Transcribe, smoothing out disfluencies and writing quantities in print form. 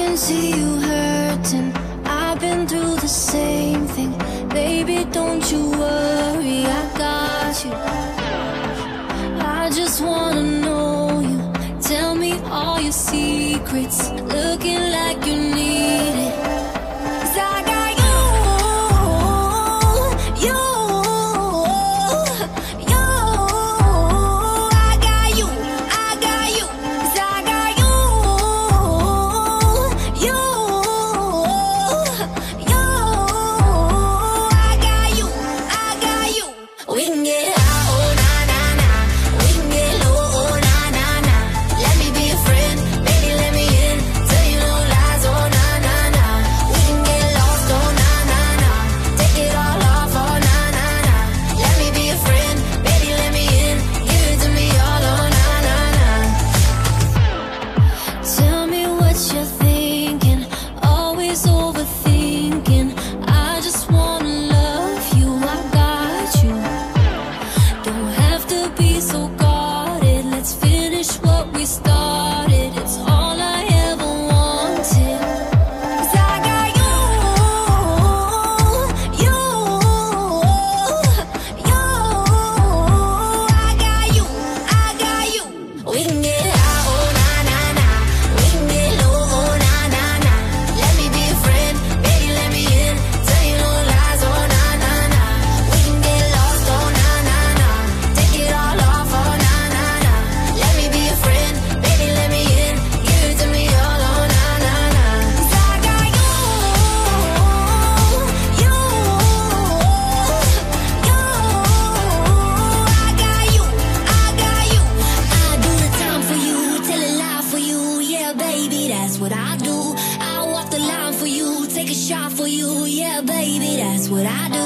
see you hurting. I've been through the same thing. Baby, don't you worry, I got you. I just wanna know you. Tell me all your secrets. Looking like you need it. 'Cause I got you, you, you. I got you, I got you. 'Cause I got you, you, you. I got you, I got you. We can get high, oh na na na. We can get low, oh na na na. Let me be a friend, baby, let me in. Tell you no lies, oh na na na. We can get lost, oh na na na. Take it all off, oh na na na. Let me be a friend, baby, let me in. Give it to me all, oh na na na. Tell me what you're thinking, always overthinking. I just wanna love you, I got you. Don't have to be so guarded. Let's finish what we started. It's all I ever wanted. 'Cause I got you, you, you. I got you, I got you. We can get high, oh na na na. We can get low, oh na na na. Let me be a friend, baby, let me in. Tell you no lies, oh na na na. We can get lost, oh na na na. Take it all off, oh na na na. Let me be a friend, baby, let me in. Give it to me all, oh na na na. 'Cause I got you, you, you. I got you, I got you. I do the time for you, tell a lie for you. Yeah, baby, that's what I do. I walk the line for you, take a shot for you. Yeah, baby, that's what I do.